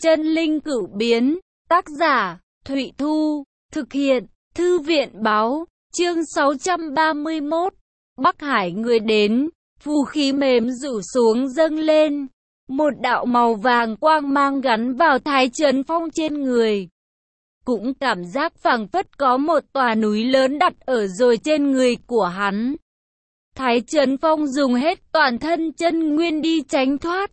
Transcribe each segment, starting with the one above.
Chân linh cửu biến, tác giả, Thụy Thu, thực hiện, Thư viện báo, chương 631, Bắc Hải người đến, phù khí mềm rủ xuống dâng lên, một đạo màu vàng quang mang gắn vào Thái Chấn Phong trên người. Cũng cảm giác phảng phất có một tòa núi lớn đặt ở rồi trên người của hắn. Thái Chấn Phong dùng hết toàn thân chân nguyên đi tránh thoát.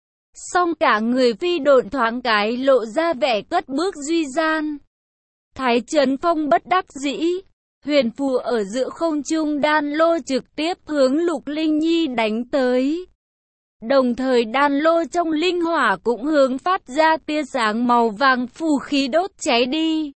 Song cả người phi độn thoáng cái lộ ra vẻ cất bước duy gian. Thái Chấn Phong bất đắc dĩ, huyền phù ở giữa không trung đan lô trực tiếp hướng Lục Linh Nhi đánh tới. Đồng thời đan lô trong linh hỏa cũng hướng phát ra tia sáng màu vàng phù khí đốt cháy đi.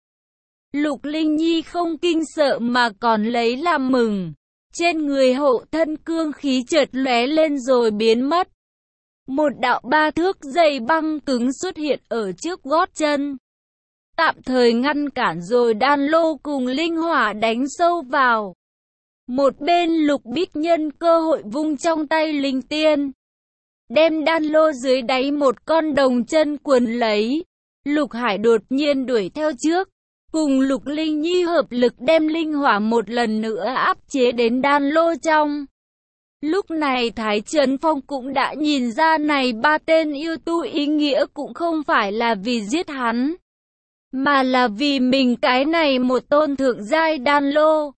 Lục Linh Nhi không kinh sợ mà còn lấy làm mừng. Trên người hộ thân cương khí chợt lóe lên rồi biến mất. Một đạo 3 thước dày băng cứng xuất hiện ở trước gót chân. Tạm thời ngăn cản rồi đan lô cùng linh hỏa đánh sâu vào. Một bên Lục Bích nhân cơ hội vung trong tay linh tiên. Đem đan lô dưới đáy một con đồng chân quấn lấy. Lục Hải đột nhiên đuổi theo trước. Cùng Lục Linh Nhi hợp lực đem linh hỏa một lần nữa áp chế đến đan lô trong. Lúc này Thái Chấn Phong cũng đã nhìn ra này 3 tên yêu tu ý nghĩa cũng không phải là vì giết hắn. Mà là vì mình cái này một tôn thượng giai đan lô.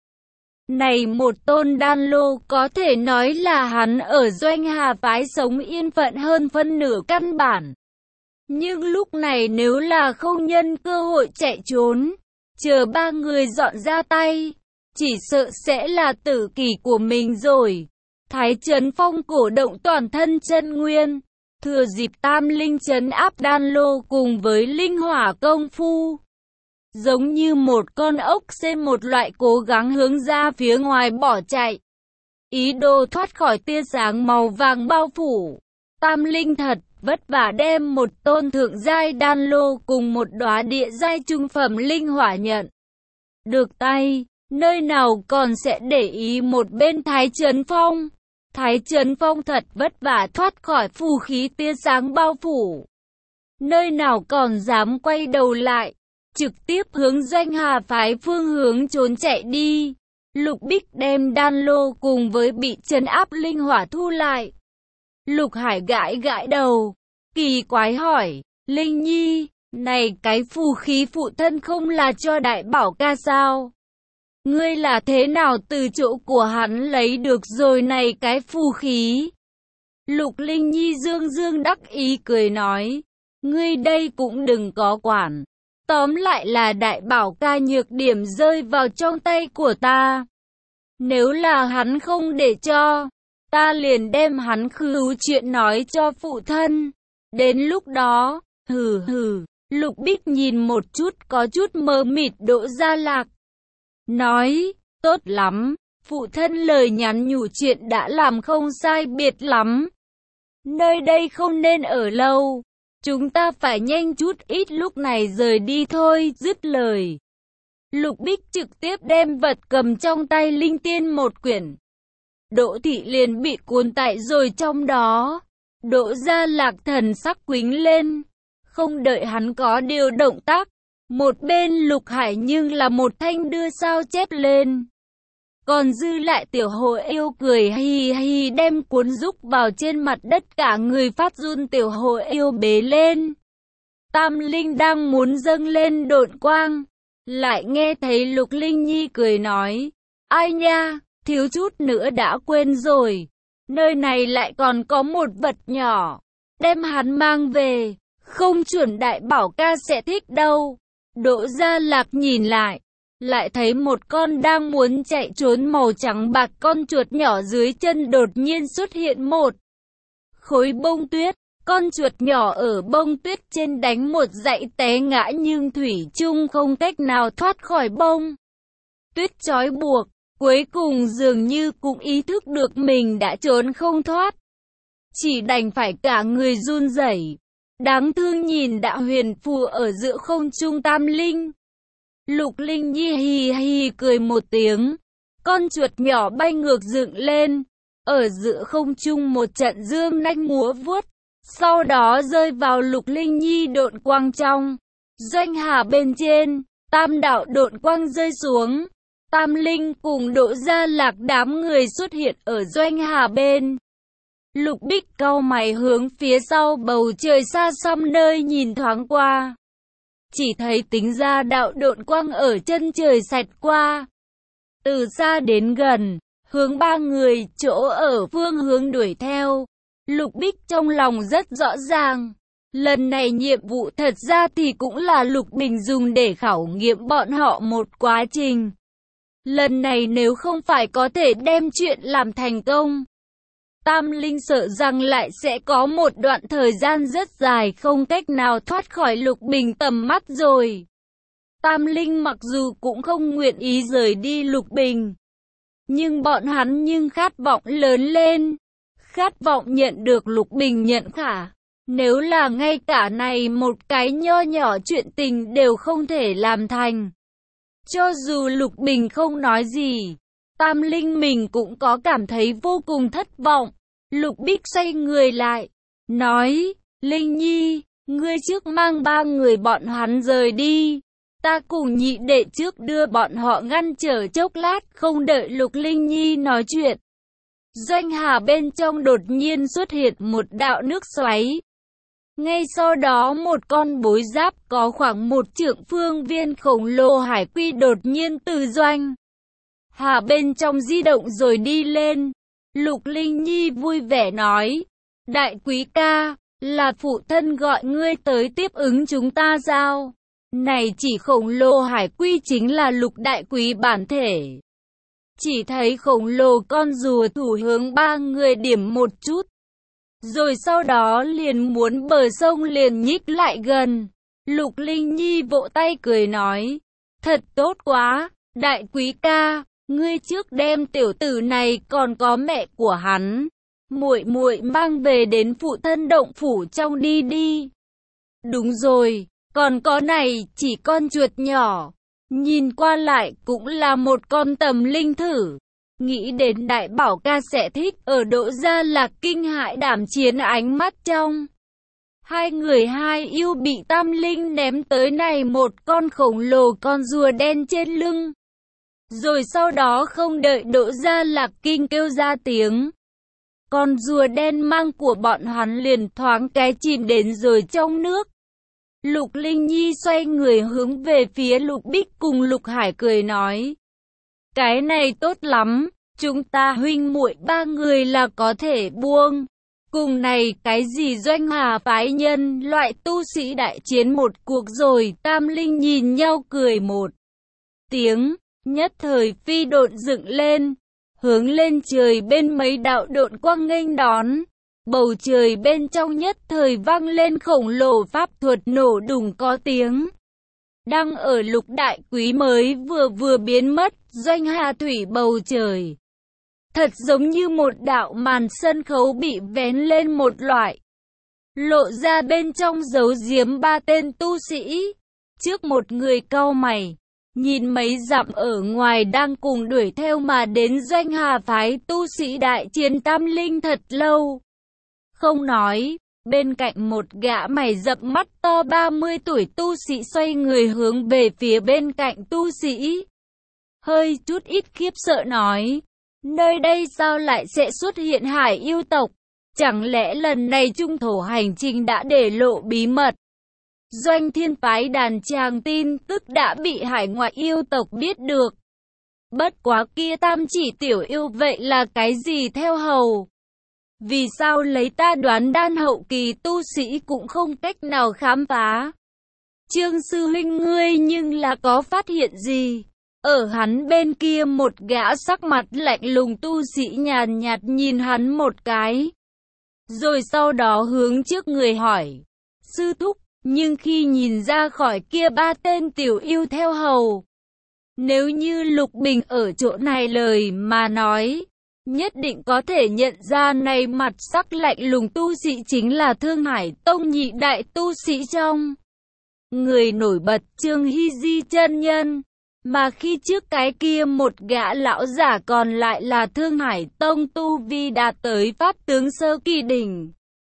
Này một tôn đan lô có thể nói là hắn ở Doanh Hà phái sống yên phận hơn phân nửa căn bản. Nhưng lúc này nếu là không nhân cơ hội chạy trốn, chờ 3 người dọn ra tay, chỉ sợ sẽ là tử kỷ của mình rồi. Thái Chấn Phong cổ động toàn thân chân nguyên, thừa dịp tam linh trấn áp đan lô cùng với linh hỏa công phu. Giống như một con ốc sên một loại cố gắng hướng ra phía ngoài bỏ chạy. Ý đồ thoát khỏi tia sáng màu vàng bao phủ. Tam linh thật vất vả đem một tôn thượng giai đan lô cùng một đóa địa giai trung phẩm linh hỏa nhận được tay, nơi nào còn sẽ để ý một bên Thái Chấn Phong. Thái Chấn Phong thật vất vả thoát khỏi phù khí tia sáng bao phủ. Nơi nào còn dám quay đầu lại, trực tiếp hướng Doanh Hà phái phương hướng trốn chạy đi. Lục Bích đem đan lô cùng với bị trấn áp linh hỏa thu lại. Lục Hải gãi gãi đầu, kỳ quái hỏi, Linh Nhi, này cái phù khí phụ thân không là cho đại bảo ca sao? Ngươi là thế nào từ chỗ của hắn lấy được rồi này cái phù khí? Lục Linh Nhi dương dương đắc ý cười nói, ngươi đây cũng đừng có quản. Tóm lại là đại bảo ca nhược điểm rơi vào trong tay của ta. Nếu là hắn không để cho, ta liền đem hắn khứu chuyện nói cho phụ thân. Đến lúc đó, Lục Bích nhìn một chút có chút mờ mịt Đỗ Gia Lạc. Nói, tốt lắm, phụ thân lời nhắn nhủ chuyện đã làm không sai biệt lắm. Nơi đây không nên ở lâu, chúng ta phải nhanh chút ít lúc này rời đi thôi, dứt lời. Lục Bích trực tiếp đem vật cầm trong tay linh tiên một quyển. Đỗ Thị liền bị cuốn tại rồi trong đó. Đỗ Gia Lạc thần sắc quính lên, không đợi hắn có điều động tác. Một bên Lục Hải nhưng là một thanh đưa sao chép lên. Còn dư lại tiểu hồ yêu cười hì hì đem cuốn rúc vào trên mặt đất cả người phát run tiểu hồ yêu bế lên. Tam Linh đang muốn dâng lên độn quang. Lại nghe thấy Lục Linh Nhi cười nói, ai nha, thiếu chút nữa đã quên rồi. Nơi này lại còn có một vật nhỏ, đem hắn mang về, không chuẩn đại bảo ca sẽ thích đâu. Đỗ Gia Lạc nhìn lại thấy một con đang muốn chạy trốn màu trắng bạc con chuột nhỏ dưới chân đột nhiên xuất hiện một khối bông tuyết. Con chuột nhỏ ở bông tuyết trên đánh một dãy té ngã nhưng thủy chung không cách nào thoát khỏi bông tuyết trói buộc. Cuối cùng dường như cũng ý thức được mình đã trốn không thoát, chỉ đành phải cả người run rẩy. Đáng thương nhìn đã huyền phù ở giữa không trung tam linh. Lục Linh Nhi hì hì cười một tiếng. Con chuột nhỏ bay ngược dựng lên. Ở giữa không trung một trận dương nanh múa vuốt. sau đó rơi vào Lục Linh Nhi độn quang trong. Doanh hà bên trên, tam đạo độn quang rơi xuống. Tam Linh cùng Đỗ Gia Lạc đám người xuất hiện ở doanh hà bên. Lục Bích cau mày hướng phía sau bầu trời xa xăm nơi nhìn thoáng qua. Chỉ thấy tính ra đạo độn quang ở chân trời xẹt qua. Từ xa đến gần, hướng ba người chỗ ở phương hướng đuổi theo. Lục Bích trong lòng rất rõ ràng. Lần này nhiệm vụ thật ra thì cũng là Lục Bình dùng để khảo nghiệm bọn họ một quá trình. Lần này nếu không phải có thể đem chuyện làm thành công, Tam Linh sợ rằng lại sẽ có một đoạn thời gian rất dài không cách nào thoát khỏi Lục Bình tầm mắt rồi. Tam Linh mặc dù cũng không nguyện ý rời đi Lục Bình, nhưng bọn hắn khát vọng lớn lên, khát vọng nhận được Lục Bình nhận khả. Nếu là ngay cả này một cái nho nhỏ chuyện tình đều không thể làm thành, cho dù Lục Bình không nói gì, Tam Linh mình cũng có cảm thấy vô cùng thất vọng. Lục Bích xoay người lại, nói, Linh Nhi, ngươi trước mang ba người bọn hắn rời đi. Ta cùng nhị đệ trước đưa bọn họ ngăn trở chốc lát, không đợi Lục Linh Nhi nói chuyện. Doanh hà bên trong đột nhiên xuất hiện một đạo nước xoáy. Ngay sau đó một con bối giáp có khoảng 1 trượng phương viên khổng lồ hải quy đột nhiên từ doanh hà bên trong di động rồi đi lên. Lục Linh Nhi vui vẻ nói, đại quý ca, là phụ thân gọi ngươi tới tiếp ứng chúng ta sao? Này chỉ khổng lồ hải quy chính là Lục đại quý bản thể. Chỉ thấy khổng lồ con rùa thủ hướng ba người điểm một chút, rồi sau đó liền muốn bờ sông liền nhích lại gần. Lục Linh Nhi vỗ tay cười nói, thật tốt quá, đại quý ca, ngươi trước đem tiểu tử này còn có mẹ của hắn, muội muội mang về đến phụ thân động phủ trong đi đi. Đúng rồi, còn có này chỉ con chuột nhỏ, nhìn qua lại cũng là một con tầm linh thử. Nghĩ đến đại bảo ca sẽ thích, ở Đỗ Gia Lạc kinh hãi đảm chiến ánh mắt trong. Hai người hai yêu bị Tam Linh ném tới này một con khổng lồ con rùa đen trên lưng. Rồi sau đó không đợi Đỗ Gia Lạc kinh kêu ra tiếng, con rùa đen mang của bọn hắn liền thoáng cái chìm đến rồi trong nước. Lục Linh Nhi xoay người hướng về phía Lục Bích cùng Lục Hải cười nói, cái này tốt lắm, chúng ta huynh muội ba người là có thể buông. Cùng này cái gì doanh hà phái nhân loại tu sĩ đại chiến một cuộc rồi. Tam Linh nhìn nhau cười một tiếng, nhất thời phi độn dựng lên, hướng lên trời bên mấy đạo độn quang nghênh đón. Bầu trời bên trong nhất thời vang lên khổng lồ pháp thuật nổ đùng có tiếng. Đang ở Lục đại quý mới vừa biến mất, doanh hà thủy bầu trời. Thật giống như một đạo màn sân khấu bị vén lên một loại. Lộ ra bên trong giấu giếm ba tên tu sĩ. Trước một người cau mày, nhìn mấy dặm ở ngoài đang cùng đuổi theo mà đến doanh hà phái tu sĩ đại chiến Tam Linh thật lâu. Không nói, bên cạnh một gã mày rậm mắt to 30 tuổi tu sĩ xoay người hướng về phía bên cạnh tu sĩ. Hơi chút ít khiếp sợ nói, nơi đây sao lại sẽ xuất hiện hải yêu tộc? Chẳng lẽ lần này trung thổ hành trình đã để lộ bí mật? Doanh thiên phái đàn tràng tin tức đã bị hải ngoại yêu tộc biết được. Bất quá kia tam chỉ tiểu yêu vậy là cái gì theo hầu? Vì sao lấy ta đoán đan hậu kỳ tu sĩ cũng không cách nào khám phá? Trương sư huynh ngươi nhưng là có phát hiện gì? Ở hắn bên kia một gã sắc mặt lạnh lùng tu sĩ nhàn nhạt nhìn hắn một cái. Rồi sau đó hướng trước người hỏi. Sư thúc, nhưng khi nhìn ra khỏi kia ba tên tiểu yêu theo hầu, nếu như Lục Bình ở chỗ này lời mà nói, nhất định có thể nhận ra này mặt sắc lạnh lùng tu sĩ chính là Thương Hải Tông nhị đại tu sĩ trong người nổi bật Trương Hy Di chân nhân. Mà khi trước cái kia một gã lão giả còn lại là Thương Hải Tông tu vi đạt tới pháp tướng sơ kỳ đỉnh.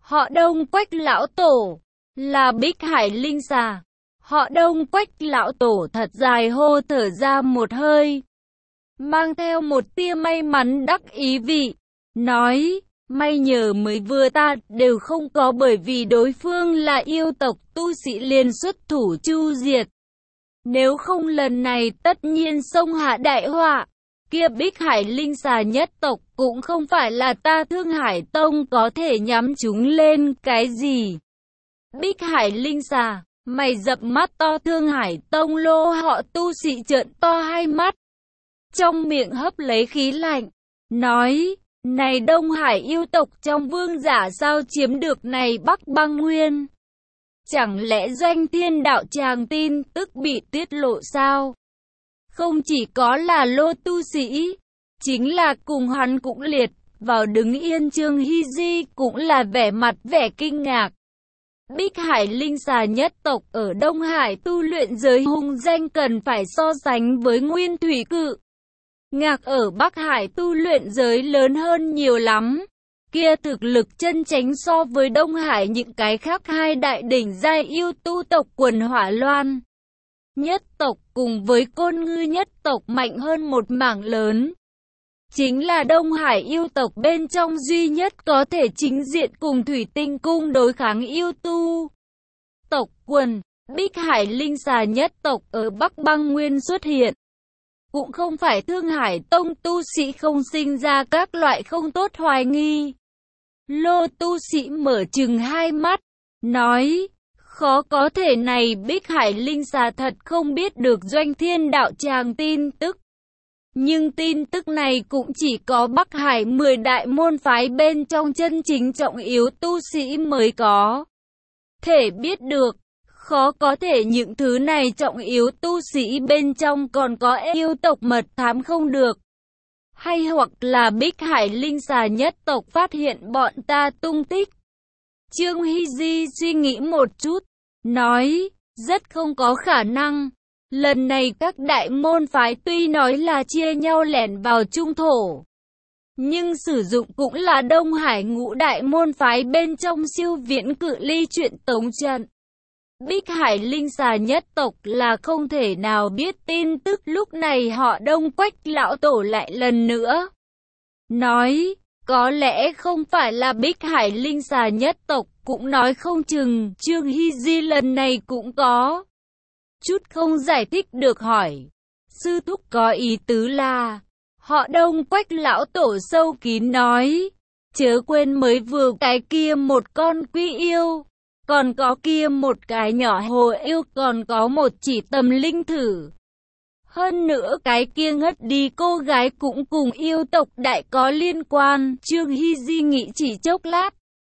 Họ Đông Quách lão tổ là Bích Hải Linh Xà. Họ Đông Quách lão tổ thật dài hô thở ra một hơi, mang theo một tia may mắn đắc ý vị, nói, may nhờ mới vừa ta đều không có, bởi vì đối phương là yêu tộc tu sĩ liền xuất thủ chu diệt. Nếu không lần này tất nhiên xông hạ đại họa. Kia Bích Hải Linh Xà nhất tộc cũng không phải là ta Thương Hải Tông có thể nhắm chúng lên cái gì. Bích Hải Linh Xà, mày dập mắt to. Thương Hải Tông lô họ tu sĩ trợn to hai mắt, trong miệng hấp lấy khí lạnh, nói, này Đông Hải yêu tộc trong vương giả sao chiếm được này Bắc Băng Nguyên? Chẳng lẽ Doanh Thiên đạo tràng tin tức bị tiết lộ sao? Không chỉ có là lô tu sĩ, chính là cùng hắn cũng liệt vào đứng yên Trương Hy Di cũng là vẻ mặt vẻ kinh ngạc. Bích Hải Linh Xà nhất tộc ở Đông Hải tu luyện giới hung danh cần phải so sánh với Nguyên Thủy Cự Ngạc ở Bắc Hải tu luyện giới lớn hơn nhiều lắm. Kia thực lực chân chánh so với Đông Hải những cái khác hai đại đỉnh giai yêu tu tộc quần Hỏa Loan nhất tộc cùng với Côn Ngư nhất tộc mạnh hơn một mảng lớn. Chính là Đông Hải yêu tộc bên trong duy nhất có thể chính diện cùng Thủy Tinh Cung đối kháng yêu tu tộc quần. Bích Hải Linh Xà nhất tộc ở Bắc Băng Nguyên xuất hiện, cũng không phải Thương Hải Tông tu sĩ không sinh ra các loại không tốt hoài nghi. Lô tu sĩ mở trừng hai mắt, nói, khó có thể này Bích Hải Linh Xà thật không biết được Doanh Thiên đạo tràng tin tức. Nhưng tin tức này cũng chỉ có Bắc Hải 10 đại môn phái bên trong chân chính trọng yếu tu sĩ mới có thể biết được. Khó có thể những thứ này trọng yếu tu sĩ bên trong còn có yêu tộc mật thám không được. Hay hoặc là Bích Hải Linh Xà nhất tộc phát hiện bọn ta tung tích. Trương Hy Di suy nghĩ một chút, nói, rất không có khả năng. Lần này các đại môn phái tuy nói là chia nhau lẻn vào trung thổ, nhưng sử dụng cũng là Đông Hải ngũ đại môn phái bên trong siêu viễn cự ly truyện tống trận. Bích Hải Linh Xà nhất tộc là không thể nào biết tin tức. Lúc này họ Đông Quách lão tổ lại lần nữa nói, có lẽ không phải là Bích Hải Linh Xà nhất tộc, cũng nói không chừng Trương Hy Di lần này cũng có chút không giải thích được, hỏi, sư thúc có ý tứ là? Họ Đông Quách lão tổ sâu kín nói, chớ quên mới vừa cái kia một con quy yêu, còn có kia một cái nhỏ hồ yêu, còn có một chỉ tầm linh thử. Hơn nữa cái kia ngất đi cô gái cũng cùng yêu tộc đại có liên quan. Trương Hy Di nghĩ chỉ chốc lát,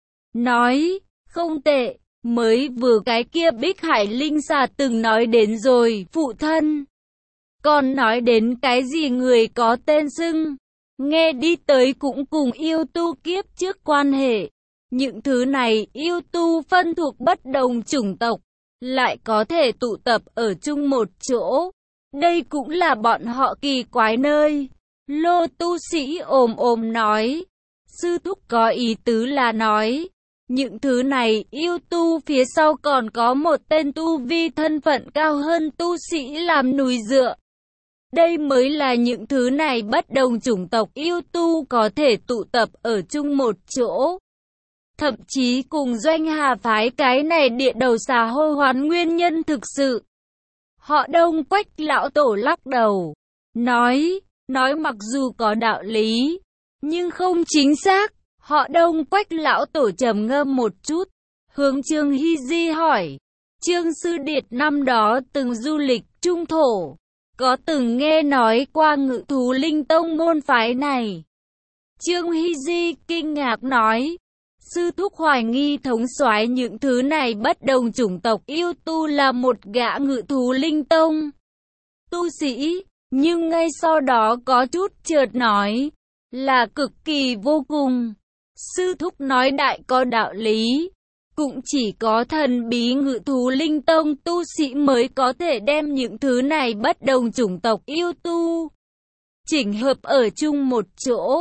nói, không tệ, mới vừa cái kia Bích Hải Linh Xà từng nói đến rồi, phụ thân. Còn nói đến cái gì người có tên xưng, nghe đi tới cũng cùng yêu tu kiếp trước quan hệ. Những thứ này yêu tu phân thuộc bất đồng chủng tộc, lại có thể tụ tập ở chung một chỗ. Đây cũng là bọn họ kỳ quái nơi. Lô tu sĩ ồm nói, sư thúc có ý tứ là nói, những thứ này yêu tu phía sau còn có một tên tu vi thân phận cao hơn tu sĩ làm núi dựa. Đây mới là những thứ này bất đồng chủng tộc yêu tu có thể tụ tập ở chung một chỗ. Thậm chí cùng Doanh Hà phái cái này địa đầu xà hô hoán nguyên nhân thực sự. Họ Đông Quách lão tổ lắc đầu, nói mặc dù có đạo lý, nhưng không chính xác. Họ Đông Quách lão tổ trầm ngâm một chút, hướng Trương Hy Di hỏi, Trương sư điệt năm đó từng du lịch trung thổ, có từng nghe nói qua Ngự Thú Linh Tông môn phái này? Trương Hy Di kinh ngạc nói, sư thúc hoài nghi thống soái những thứ này bất đồng chủng tộc yêu tu là một gã Ngự Thú Linh Tông tu sĩ, nhưng ngay sau đó có chút chợt nói, là cực kỳ vô cùng. Sư thúc nói đại có đạo lý, cũng chỉ có thần bí Ngự Thú Linh Tông tu sĩ mới có thể đem những thứ này bất đồng chủng tộc yêu tu chỉnh hợp ở chung một chỗ.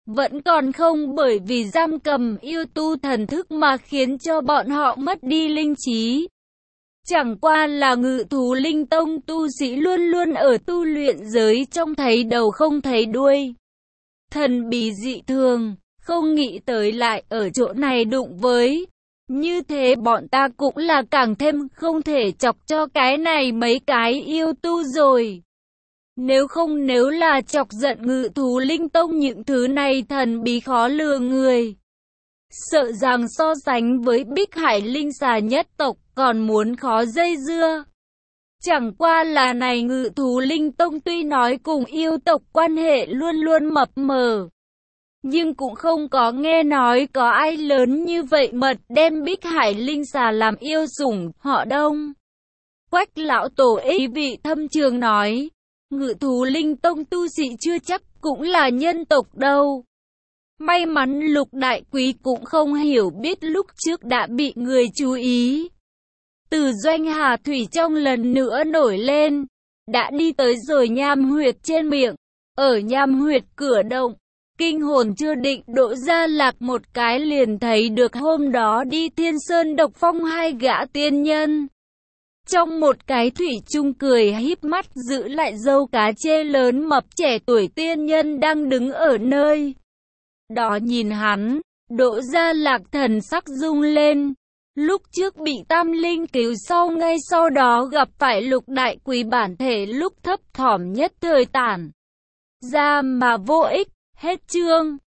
vẫn còn không, bởi vì giam cầm yêu tu thần thức mà khiến cho bọn họ mất đi linh trí. Chẳng qua là Ngự Thú Linh Tông tu sĩ luôn luôn ở tu luyện giới trong thấy đầu không thấy đuôi. Thần bí dị thường, không nghĩ tới lại ở chỗ này đụng với. Như thế bọn ta cũng là càng thêm không thể chọc cho cái này mấy cái yêu tu rồi. Nếu là chọc giận Ngự Thú Linh Tông, những thứ này thần bí khó lừa người. Sợ rằng so sánh với Bích Hải Linh Xà nhất tộc còn muốn khó dây dưa. Chẳng qua là này Ngự Thú Linh Tông tuy nói cùng yêu tộc quan hệ luôn luôn mập mờ, nhưng cũng không có nghe nói có ai lớn như vậy mật đem Bích Hải Linh Xà làm yêu sủng. Họ Đông, Quách lão tổ ý vị thâm trường nói, Ngự Thú Linh Tông tu sĩ chưa chắc cũng là nhân tộc đâu. May mắn Lục Đại Quý cũng không hiểu biết lúc trước đã bị người chú ý. Từ doanh Hà Thủy trong lần nữa nổi lên, đã đi tới rồi nham huyệt trên miệng, ở nham huyệt cửa động. Kinh hồn chưa định Đỗ Gia Lạc một cái liền thấy được hôm đó đi Thiên Sơn Độc Phong hai gã tiên nhân. Trong một cái thủy chung cười híp mắt giữ lại dâu cá chê lớn mập trẻ tuổi tiên nhân đang đứng ở nơi đó nhìn hắn. Đỗ Gia Lạc thần sắc rung lên. Lúc trước bị Tam Linh cứu sau, ngay sau đó gặp phải Lục Đại Quý, bản thể lúc thấp thỏm nhất thời tản ra mà vô ích. Hết chương.